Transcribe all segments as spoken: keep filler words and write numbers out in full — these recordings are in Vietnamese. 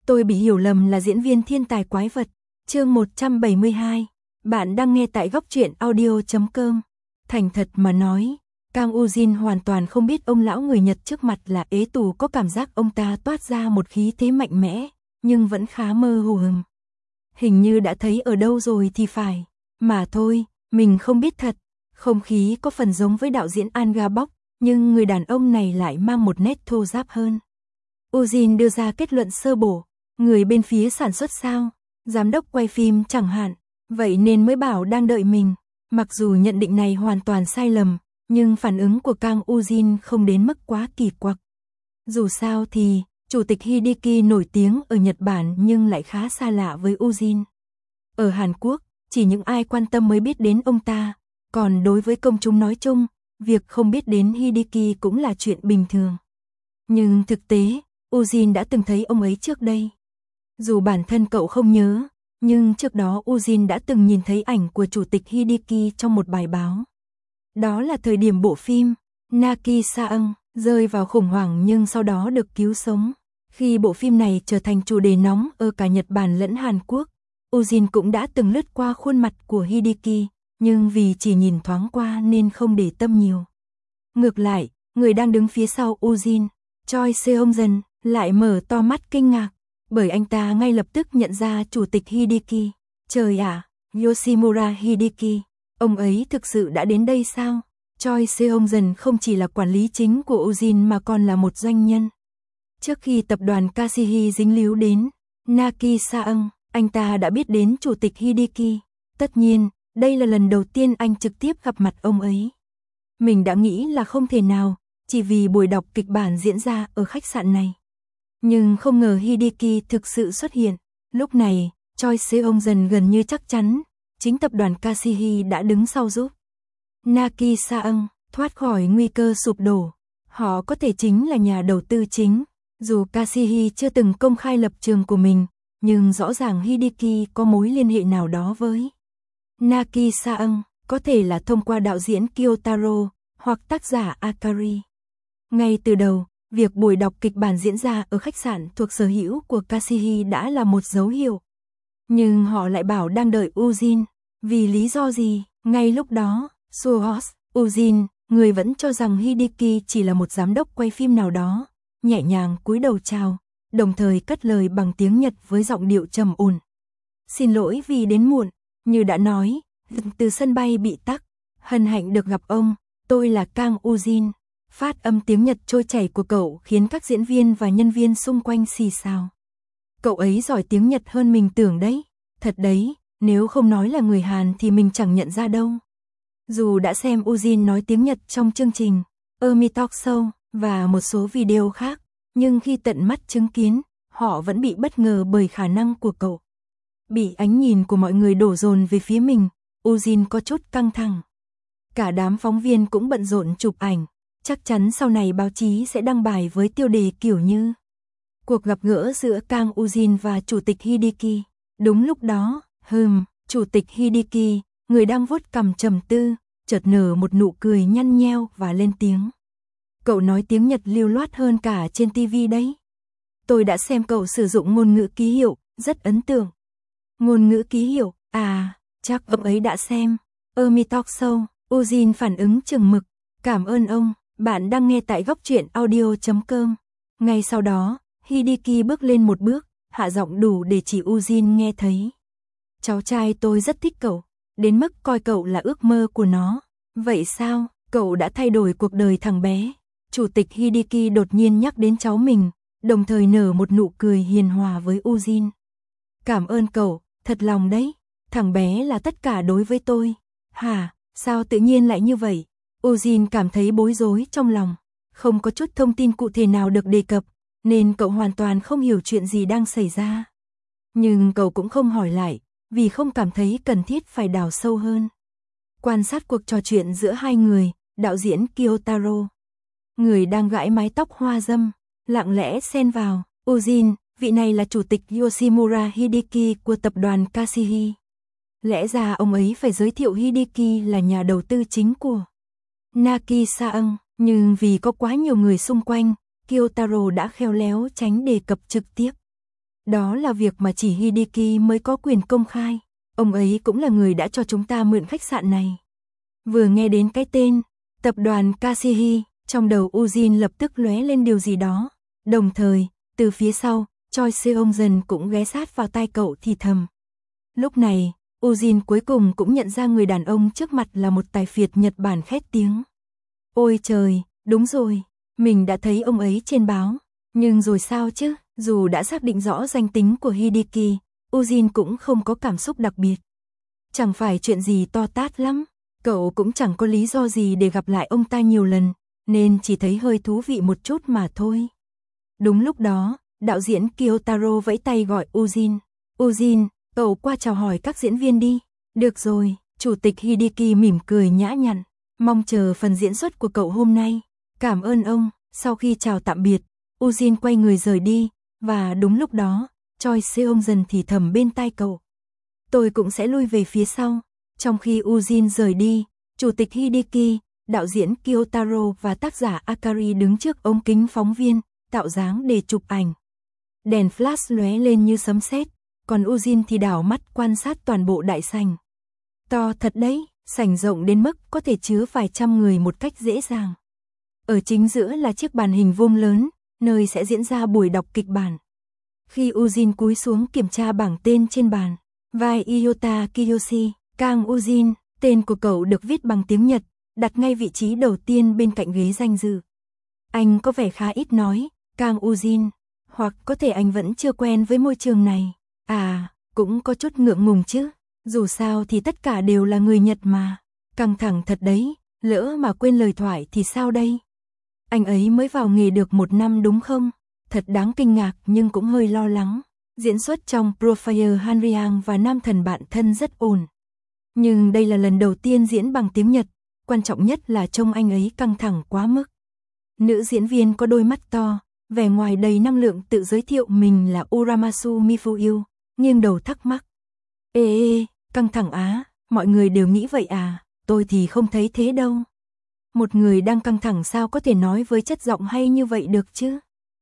Tôi bị hiểu lầm là diễn viên thiên tài quái vật. Chương một trăm bảy mươi hai. Bạn đang nghe tại góc truyện audio chấm com. Thành thật mà nói, Kang Ujin hoàn toàn không biết ông lão người Nhật trước mặt là ế tù, có cảm giác ông ta toát ra một khí thế mạnh mẽ, nhưng vẫn khá mơ hồ hừm. Hình như đã thấy ở đâu rồi thì phải. Mà thôi, mình không biết thật. Không khí có phần giống với đạo diễn An Ga Bok, nhưng người đàn ông này lại mang một nét thô ráp hơn. Ujin đưa ra kết luận sơ bộ. Người bên phía sản xuất sao? Giám đốc quay phim chẳng hạn. Vậy nên mới bảo đang đợi mình. Mặc dù nhận định này hoàn toàn sai lầm, nhưng phản ứng của Kang Ujin không đến mức quá kỳ quặc. Dù sao thì, Chủ tịch Hideki nổi tiếng ở Nhật Bản nhưng lại khá xa lạ với Ujin. Ở Hàn Quốc, chỉ những ai quan tâm mới biết đến ông ta. Còn đối với công chúng nói chung, việc không biết đến Hideki cũng là chuyện bình thường. Nhưng thực tế, Ujin đã từng thấy ông ấy trước đây. Dù bản thân cậu không nhớ, nhưng trước đó Ujin đã từng nhìn thấy ảnh của Chủ tịch Hideki trong một bài báo. Đó là thời điểm bộ phim Naki Saeng rơi vào khủng hoảng nhưng sau đó được cứu sống. Khi bộ phim này trở thành chủ đề nóng ở cả Nhật Bản lẫn Hàn Quốc, Ujin cũng đã từng lướt qua khuôn mặt của Hideki, nhưng vì chỉ nhìn thoáng qua nên không để tâm nhiều. Ngược lại, người đang đứng phía sau Ujin, Choi Seong-jeon, lại mở to mắt kinh ngạc, bởi anh ta ngay lập tức nhận ra Chủ tịch Hideki. Trời ạ, à, Yoshimura Hideki, ông ấy thực sự đã đến đây sao? Choi Seong-jeon không chỉ là quản lý chính của Ujin mà còn là một doanh nhân. Trước khi tập đoàn Kasihi dính líu đến Naki Saeng, anh ta đã biết đến Chủ tịch Hideki. Tất nhiên, đây là lần đầu tiên anh trực tiếp gặp mặt ông ấy. Mình đã nghĩ là không thể nào, chỉ vì buổi đọc kịch bản diễn ra ở khách sạn này. Nhưng không ngờ Hideki thực sự xuất hiện. Lúc này, Choi Seong-jeon gần như chắc chắn, chính tập đoàn Kasihi đã đứng sau giúp Naki Saeng thoát khỏi nguy cơ sụp đổ. Họ có thể chính là nhà đầu tư chính. Dù Kasihi chưa từng công khai lập trường của mình, nhưng rõ ràng Hideki có mối liên hệ nào đó với Naki Saeng, có thể là thông qua đạo diễn Kyotaro hoặc tác giả Akari. Ngay từ đầu, việc buổi đọc kịch bản diễn ra ở khách sạn thuộc sở hữu của Kasihi đã là một dấu hiệu. Nhưng họ lại bảo đang đợi Ujin. Vì lý do gì? Ngay lúc đó, Suhos, Ujin, người vẫn cho rằng Hideki chỉ là một giám đốc quay phim nào đó, nhẹ nhàng cúi đầu chào, đồng thời cất lời bằng tiếng Nhật với giọng điệu trầm ổn. Xin lỗi vì đến muộn, như đã nói, từ sân bay bị tắc, hân hạnh được gặp ông, tôi là Kang Ujin. Phát âm tiếng Nhật trôi chảy của cậu khiến các diễn viên và nhân viên xung quanh xì xào. Cậu ấy giỏi tiếng Nhật hơn mình tưởng đấy. Thật đấy, nếu không nói là người Hàn thì mình chẳng nhận ra đâu. Dù đã xem Ujin nói tiếng Nhật trong chương trình Emi Talk Show và một số video khác, nhưng khi tận mắt chứng kiến, họ vẫn bị bất ngờ bởi khả năng của cậu. Bị ánh nhìn của mọi người đổ dồn về phía mình, Ujin có chút căng thẳng. Cả đám phóng viên cũng bận rộn chụp ảnh. Chắc chắn sau này báo chí sẽ đăng bài với tiêu đề kiểu như cuộc gặp gỡ giữa Kang Ujin và Chủ tịch Hideki. Đúng lúc đó, hừm, Chủ tịch Hideki, người đang vuốt cằm trầm tư, chợt nở một nụ cười nhăn nheo và lên tiếng. Cậu nói tiếng Nhật lưu loát hơn cả trên ti vi đấy. Tôi đã xem cậu sử dụng ngôn ngữ ký hiệu, rất ấn tượng. Ngôn ngữ ký hiệu, à, chắc ông ấy đã xem. Emi Talk Show, Ujin phản ứng chừng mực. Cảm ơn ông. Bạn đang nghe tại góc truyện audio chấm com. Ngay sau đó, Hideki bước lên một bước, hạ giọng đủ để chỉ Ujin nghe thấy. Cháu trai tôi rất thích cậu, đến mức coi cậu là ước mơ của nó. Vậy sao, cậu đã thay đổi cuộc đời thằng bé? Chủ tịch Hideki đột nhiên nhắc đến cháu mình, đồng thời nở một nụ cười hiền hòa với Ujin. Cảm ơn cậu, thật lòng đấy, thằng bé là tất cả đối với tôi. Hả, sao tự nhiên lại như vậy? Ujin cảm thấy bối rối trong lòng, không có chút thông tin cụ thể nào được đề cập, nên cậu hoàn toàn không hiểu chuyện gì đang xảy ra. Nhưng cậu cũng không hỏi lại, vì không cảm thấy cần thiết phải đào sâu hơn. Quan sát cuộc trò chuyện giữa hai người, đạo diễn Kyotaro, người đang gãi mái tóc hoa dâm, lặng lẽ xen vào. Ujin, vị này là Chủ tịch Yoshimura Hideki của tập đoàn Kasihi. Lẽ ra ông ấy phải giới thiệu Hideki là nhà đầu tư chính của Naki Saeng, nhưng vì có quá nhiều người xung quanh, Kyotaro đã khéo léo tránh đề cập trực tiếp. Đó là việc mà chỉ Hideki mới có quyền công khai. Ông ấy cũng là người đã cho chúng ta mượn khách sạn này. Vừa nghe đến cái tên, tập đoàn Kasihi, trong đầu Ujin lập tức lóe lên điều gì đó. Đồng thời, từ phía sau, Choi Seong-jeon cũng ghé sát vào tai cậu thì thầm. Lúc này, Ujin cuối cùng cũng nhận ra người đàn ông trước mặt là một tài phiệt Nhật Bản khét tiếng. Ôi trời, đúng rồi, mình đã thấy ông ấy trên báo. Nhưng rồi sao chứ, dù đã xác định rõ danh tính của Hideki, Ujin cũng không có cảm xúc đặc biệt. Chẳng phải chuyện gì to tát lắm, cậu cũng chẳng có lý do gì để gặp lại ông ta nhiều lần, nên chỉ thấy hơi thú vị một chút mà thôi. Đúng lúc đó, đạo diễn Kyotaro vẫy tay gọi Ujin. Ujin, cậu qua chào hỏi các diễn viên đi. Được rồi, chủ tịch Hideki mỉm cười nhã nhặn, mong chờ phần diễn xuất của cậu hôm nay. Cảm ơn ông. Sau khi chào tạm biệt, Ujin quay người rời đi, và đúng lúc đó, Choi Seong-jeon thì thầm bên tai cậu. Tôi cũng sẽ lui về phía sau. Trong khi Ujin rời đi, chủ tịch Hideki, đạo diễn Kyotaro và tác giả Akari đứng trước ống kính phóng viên, tạo dáng để chụp ảnh. Đèn flash lóe lên như sấm sét, còn Ujin thì đảo mắt quan sát toàn bộ đại sảnh. To thật đấy, sảnh rộng đến mức có thể chứa vài trăm người một cách dễ dàng. Ở chính giữa là chiếc bàn hình vuông lớn, nơi sẽ diễn ra buổi đọc kịch bản. Khi Ujin cúi xuống kiểm tra bảng tên trên bàn, vai Iota Kiyoshi, Kang Ujin, tên của cậu được viết bằng tiếng Nhật, đặt ngay vị trí đầu tiên bên cạnh ghế danh dự. Anh có vẻ khá ít nói, Kang Ujin, hoặc có thể anh vẫn chưa quen với môi trường này. À, cũng có chút ngượng ngùng chứ, dù sao thì tất cả đều là người Nhật mà. Căng thẳng thật đấy, lỡ mà quên lời thoại thì sao đây? Anh ấy mới vào nghề được một năm đúng không? Thật đáng kinh ngạc nhưng cũng hơi lo lắng. Diễn xuất trong Profile Hanryang và Nam thần bạn thân rất ổn. Nhưng đây là lần đầu tiên diễn bằng tiếng Nhật, quan trọng nhất là trông anh ấy căng thẳng quá mức. Nữ diễn viên có đôi mắt to, vẻ ngoài đầy năng lượng tự giới thiệu mình là Uramasu Mifuyu, nghiêng đầu thắc mắc. Ê ê, căng thẳng á, mọi người đều nghĩ vậy à, tôi thì không thấy thế đâu. Một người đang căng thẳng sao có thể nói với chất giọng hay như vậy được chứ?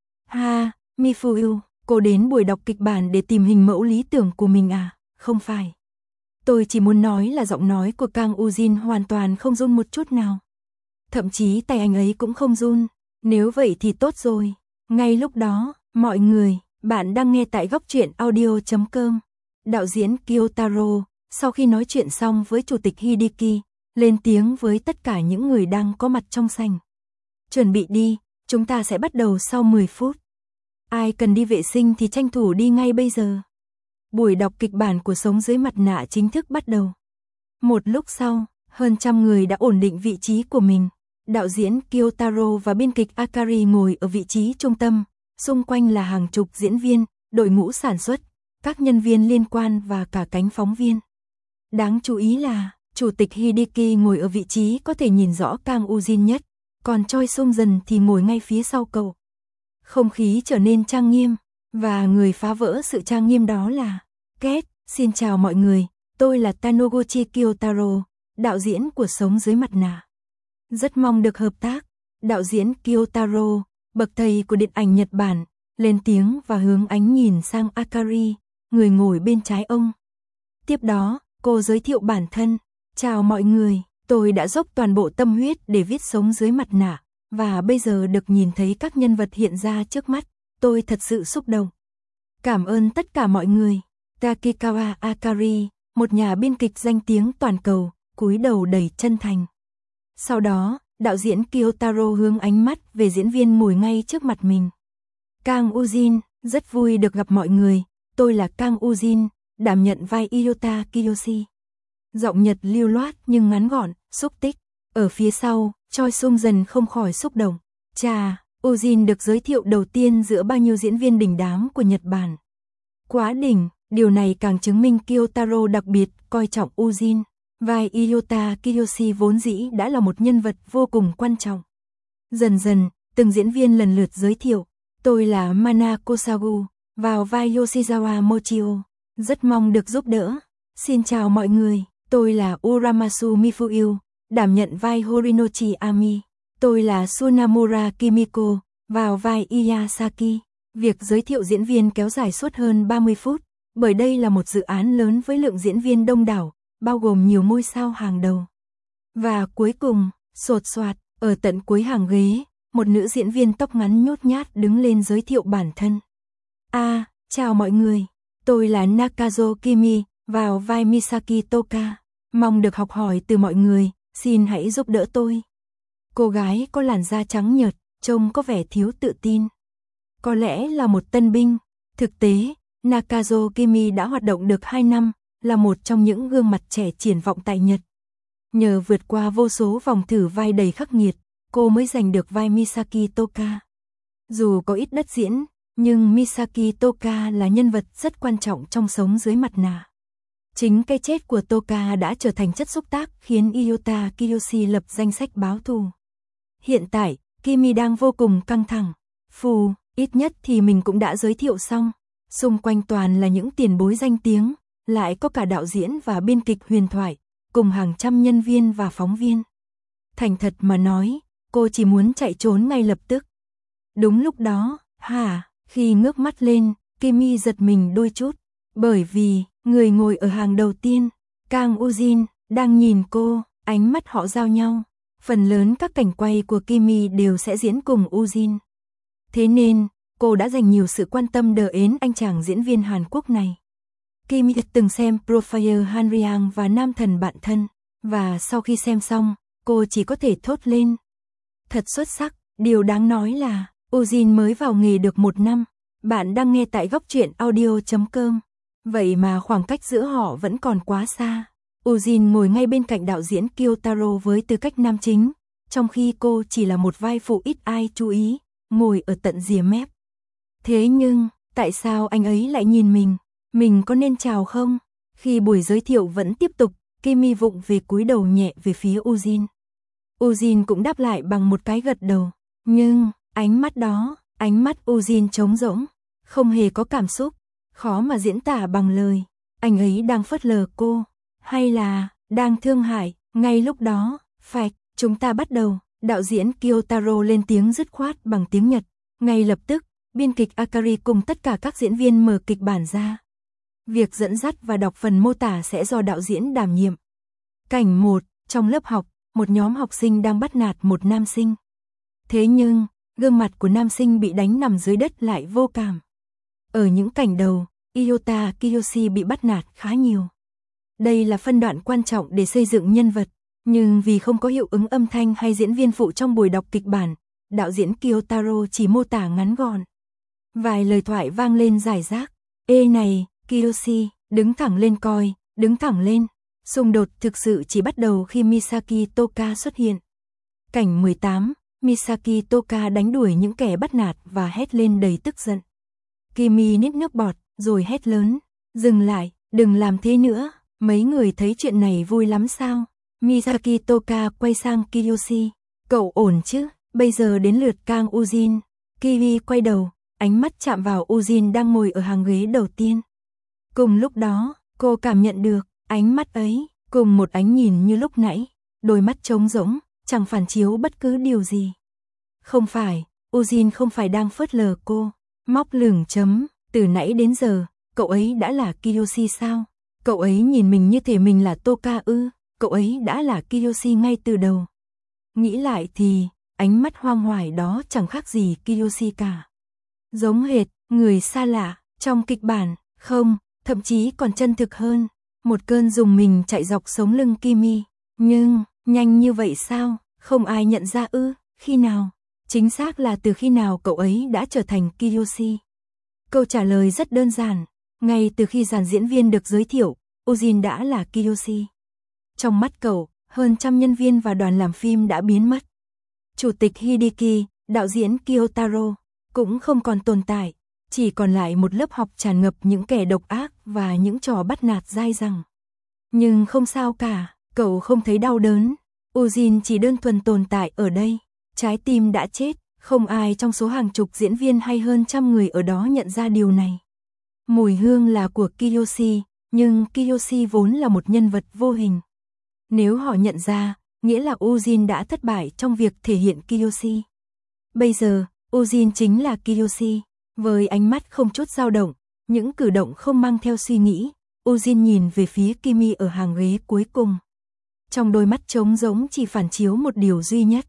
Ha, Mifuyu, cô đến buổi đọc kịch bản để tìm hình mẫu lý tưởng của mình à? Không phải. Tôi chỉ muốn nói là giọng nói của Kang Ujin hoàn toàn không run một chút nào. Thậm chí tay anh ấy cũng không run. Nếu vậy thì tốt rồi. Ngay lúc đó, mọi người, bạn đang nghe tại góc truyện audio chấm com. Đạo diễn Kyotaro, sau khi nói chuyện xong với chủ tịch Hideki, lên tiếng với tất cả những người đang có mặt trong sảnh. Chuẩn bị đi, chúng ta sẽ bắt đầu sau mười phút. Ai cần đi vệ sinh thì tranh thủ đi ngay bây giờ. Buổi đọc kịch bản của Sống Dưới Mặt Nạ chính thức bắt đầu. Một lúc sau, hơn trăm người đã ổn định vị trí của mình. Đạo diễn Kyotaro và biên kịch Akari ngồi ở vị trí trung tâm, xung quanh là hàng chục diễn viên, đội ngũ sản xuất, các nhân viên liên quan và cả cánh phóng viên. Đáng chú ý là, chủ tịch Hideki ngồi ở vị trí có thể nhìn rõ Kang Ujin nhất, còn Choi Seong-jeon thì ngồi ngay phía sau cậu. Không khí trở nên trang nghiêm, và người phá vỡ sự trang nghiêm đó là Kết. Xin chào mọi người, tôi là Tanoguchi Kyotaro, đạo diễn của Sống Dưới Mặt Nạ. Rất mong được hợp tác. Đạo diễn Kyotaro, bậc thầy của điện ảnh Nhật Bản, lên tiếng và hướng ánh nhìn sang Akari, người ngồi bên trái ông. Tiếp đó, cô giới thiệu bản thân. Chào mọi người, tôi đã dốc toàn bộ tâm huyết để viết Sống Dưới Mặt Nạ, và bây giờ được nhìn thấy các nhân vật hiện ra trước mắt, tôi thật sự xúc động. Cảm ơn tất cả mọi người. Takikawa Akari, một nhà biên kịch danh tiếng toàn cầu, cúi đầu đầy chân thành. Sau đó, đạo diễn Kyotaro hướng ánh mắt về diễn viên ngồi ngay trước mặt mình. Kang Ujin, rất vui được gặp mọi người, tôi là Kang Ujin, đảm nhận vai Iota Kiyoshi. Giọng Nhật lưu loát nhưng ngắn gọn, xúc tích. Ở phía sau, Choi Seong-jeon không khỏi xúc động. Chà, Ujin được giới thiệu đầu tiên giữa bao nhiêu diễn viên đỉnh đám của Nhật Bản. Quá đỉnh, điều này càng chứng minh Kyotaro đặc biệt coi trọng Ujin. Vai Iota Kiyoshi vốn dĩ đã là một nhân vật vô cùng quan trọng. Dần dần, từng diễn viên lần lượt giới thiệu. Tôi là Mana Kosagu, vào vai Yoshizawa Mochio. Rất mong được giúp đỡ. Xin chào mọi người, tôi là Uramasu Mifuyu, đảm nhận vai Horinochi Ami. Tôi là Tsunamura Kimiko, vào vai Iyasaki. Việc giới thiệu diễn viên kéo dài suốt hơn ba mươi phút, bởi đây là một dự án lớn với lượng diễn viên đông đảo, bao gồm nhiều ngôi sao hàng đầu. Và cuối cùng, sột soạt, ở tận cuối hàng ghế, một nữ diễn viên tóc ngắn nhút nhát đứng lên giới thiệu bản thân. À, chào mọi người, tôi là Nakazo Kimi, vào vai Misaki Toka. Mong được học hỏi từ mọi người, xin hãy giúp đỡ tôi. Cô gái có làn da trắng nhợt, trông có vẻ thiếu tự tin. Có lẽ là một tân binh. Thực tế, Nakazo Kimi đã hoạt động được hai năm, là một trong những gương mặt trẻ triển vọng tại Nhật. Nhờ vượt qua vô số vòng thử vai đầy khắc nghiệt, cô mới giành được vai Misaki Toka. Dù có ít đất diễn, nhưng Misaki Toka là nhân vật rất quan trọng trong Sống dưới mặt nạ. Chính cái chết của Toka đã trở thành chất xúc tác khiến Iota Kiyoshi lập danh sách báo thù. Hiện tại, Kimi đang vô cùng căng thẳng. Phù, ít nhất thì mình cũng đã giới thiệu xong. Xung quanh toàn là những tiền bối danh tiếng, lại có cả đạo diễn và biên kịch huyền thoại, cùng hàng trăm nhân viên và phóng viên. Thành thật mà nói, cô chỉ muốn chạy trốn ngay lập tức. Đúng lúc đó, hả, khi ngước mắt lên, Kimi giật mình đôi chút, bởi vì người ngồi ở hàng đầu tiên, Kang Ujin, đang nhìn cô, ánh mắt họ giao nhau. Phần lớn các cảnh quay của Kimi đều sẽ diễn cùng Ujin. Thế nên, cô đã dành nhiều sự quan tâm đờ ến anh chàng diễn viên Hàn Quốc này. Kimi từng xem Profile Hanryang và Nam Thần Bạn Thân, và sau khi xem xong, cô chỉ có thể thốt lên. Thật xuất sắc, điều đáng nói là, Ujin mới vào nghề được một năm. Bạn đang nghe tại góc truyện audio chấm com. Vậy mà khoảng cách giữa họ vẫn còn quá xa. Ujin ngồi ngay bên cạnh đạo diễn Kyotaro với tư cách nam chính, trong khi cô chỉ là một vai phụ ít ai chú ý, ngồi ở tận rìa mép. Thế nhưng, tại sao anh ấy lại nhìn mình? Mình có nên chào không? Khi buổi giới thiệu vẫn tiếp tục, Kimi vụng về cúi đầu nhẹ về phía Ujin. Ujin cũng đáp lại bằng một cái gật đầu. Nhưng, ánh mắt đó, ánh mắt Ujin trống rỗng, không hề có cảm xúc, khó mà diễn tả bằng lời. Anh ấy đang phớt lờ cô, hay là đang thương hại? Ngay lúc đó, phạch, chúng ta bắt đầu. Đạo diễn Kyotaro lên tiếng dứt khoát bằng tiếng Nhật. Ngay lập tức, biên kịch Akari cùng tất cả các diễn viên mở kịch bản ra. Việc dẫn dắt và đọc phần mô tả sẽ do đạo diễn đảm nhiệm. Cảnh một, trong lớp học, một nhóm học sinh đang bắt nạt một nam sinh. Thế nhưng, gương mặt của nam sinh bị đánh nằm dưới đất lại vô cảm. Ở những cảnh đầu, Iota Kiyoshi bị bắt nạt khá nhiều. Đây là phân đoạn quan trọng để xây dựng nhân vật, nhưng vì không có hiệu ứng âm thanh hay diễn viên phụ trong buổi đọc kịch bản, đạo diễn Kyotaro chỉ mô tả ngắn gọn. Vài lời thoại vang lên rải rác. Ê này, Kiyoshi, đứng thẳng lên coi, đứng thẳng lên. Xung đột thực sự chỉ bắt đầu khi Misaki Toka xuất hiện. Cảnh mười tám, Misaki Toka đánh đuổi những kẻ bắt nạt và hét lên đầy tức giận. Kimi nít nước bọt, rồi hét lớn. Dừng lại, đừng làm thế nữa, mấy người thấy chuyện này vui lắm sao? Misaki Toka quay sang Kiyoshi. Cậu ổn chứ, bây giờ đến lượt Kang Ujin. Kiwi quay đầu, ánh mắt chạm vào Ujin đang ngồi ở hàng ghế đầu tiên. Cùng lúc đó, cô cảm nhận được, ánh mắt ấy, cùng một ánh nhìn như lúc nãy, đôi mắt trống rỗng, chẳng phản chiếu bất cứ điều gì. Không phải, Ujin không phải đang phớt lờ cô, móc lửng chấm, từ nãy đến giờ, cậu ấy đã là Kiyoshi sao? Cậu ấy nhìn mình như thể mình là Toka ư, cậu ấy đã là Kiyoshi ngay từ đầu. Nghĩ lại thì, ánh mắt hoang hoài đó chẳng khác gì Kiyoshi cả. Giống hệt, người xa lạ, trong kịch bản, không, thậm chí còn chân thực hơn. Một cơn rùng mình chạy dọc sống lưng Kimi. Nhưng, nhanh như vậy sao, không ai nhận ra ư, khi nào? Chính xác là từ khi nào cậu ấy đã trở thành Kiyoshi? Câu trả lời rất đơn giản, ngay từ khi dàn diễn viên được giới thiệu, Ujin đã là Kiyoshi. Trong mắt cậu, hơn trăm nhân viên và đoàn làm phim đã biến mất. Chủ tịch Hideki, đạo diễn Kyotaro, cũng không còn tồn tại, chỉ còn lại một lớp học tràn ngập những kẻ độc ác và những trò bắt nạt dai dẳng. Nhưng không sao cả, cậu không thấy đau đớn. Ujin chỉ đơn thuần tồn tại ở đây, trái tim đã chết, không ai trong số hàng chục diễn viên hay hơn trăm người ở đó nhận ra điều này. Mùi hương là của Kiyoshi, nhưng Kiyoshi vốn là một nhân vật vô hình. Nếu họ nhận ra, nghĩa là Ujin đã thất bại trong việc thể hiện Kiyoshi. Bây giờ, Ujin chính là Kiyoshi. Với ánh mắt không chút dao động, những cử động không mang theo suy nghĩ, Ujin nhìn về phía Kimi ở hàng ghế cuối cùng. Trong đôi mắt trống rỗng chỉ phản chiếu một điều duy nhất.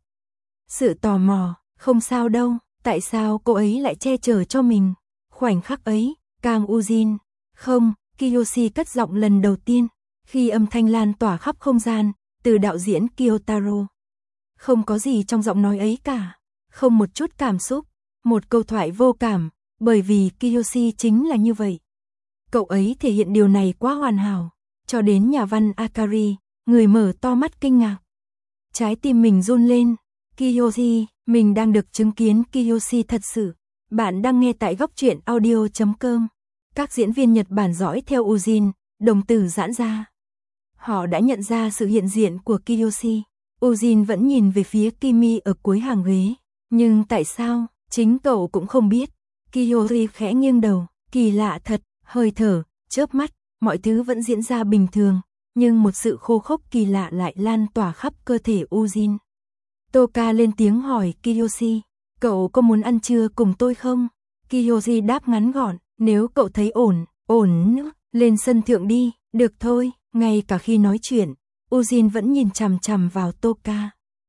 Sự tò mò, không sao đâu, tại sao cô ấy lại che chở cho mình? Khoảnh khắc ấy, Kang Ujin, không, Kiyoshi cất giọng lần đầu tiên, khi âm thanh lan tỏa khắp không gian, từ đạo diễn Kyotaro. Không có gì trong giọng nói ấy cả, không một chút cảm xúc, một câu thoại vô cảm, bởi vì Kiyoshi chính là như vậy. Cậu ấy thể hiện điều này quá hoàn hảo, cho đến nhà văn Akari, người mở to mắt kinh ngạc. Trái tim mình run lên, Kiyoshi, mình đang được chứng kiến Kiyoshi thật sự. Bạn đang nghe tại góc truyện audio chấm com. Các diễn viên Nhật Bản dõi theo Ujin, đồng tử giãn ra. Họ đã nhận ra sự hiện diện của Kiyoshi. Ujin vẫn nhìn về phía Kimi ở cuối hàng ghế. Nhưng tại sao, chính cậu cũng không biết. Kiyoshi khẽ nghiêng đầu, kỳ lạ thật, hơi thở, chớp mắt, mọi thứ vẫn diễn ra bình thường. Nhưng một sự khô khốc kỳ lạ lại lan tỏa khắp cơ thể Ujin. Toka lên tiếng hỏi Kiyoshi, cậu có muốn ăn trưa cùng tôi không? Kiyoshi đáp ngắn gọn, nếu cậu thấy ổn, ổn nữa, lên sân thượng đi, được thôi. Ngay cả khi nói chuyện, Ujin vẫn nhìn chằm chằm vào Toka.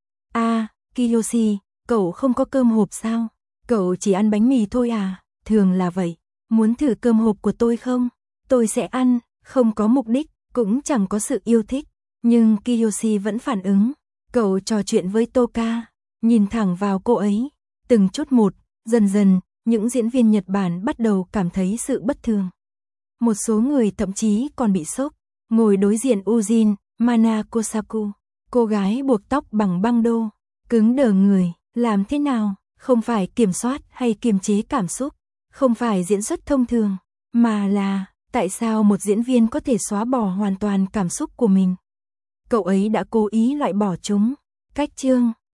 À, Kiyoshi, cậu không có cơm hộp sao? Cậu chỉ ăn bánh mì thôi à? Thường là vậy. Muốn thử cơm hộp của tôi không? Tôi sẽ ăn, không có mục đích, cũng chẳng có sự yêu thích. Nhưng Kiyoshi vẫn phản ứng. Cậu trò chuyện với Toka, nhìn thẳng vào cô ấy. Từng chút một, dần dần, những diễn viên Nhật Bản bắt đầu cảm thấy sự bất thường. Một số người thậm chí còn bị sốc. Ngồi đối diện Ujin, Mana Kosaku, cô gái buộc tóc bằng băng đô, cứng đờ người, làm thế nào, không phải kiểm soát hay kiềm chế cảm xúc, không phải diễn xuất thông thường, mà là, tại sao một diễn viên có thể xóa bỏ hoàn toàn cảm xúc của mình? Cậu ấy đã cố ý loại bỏ chúng. Cách chương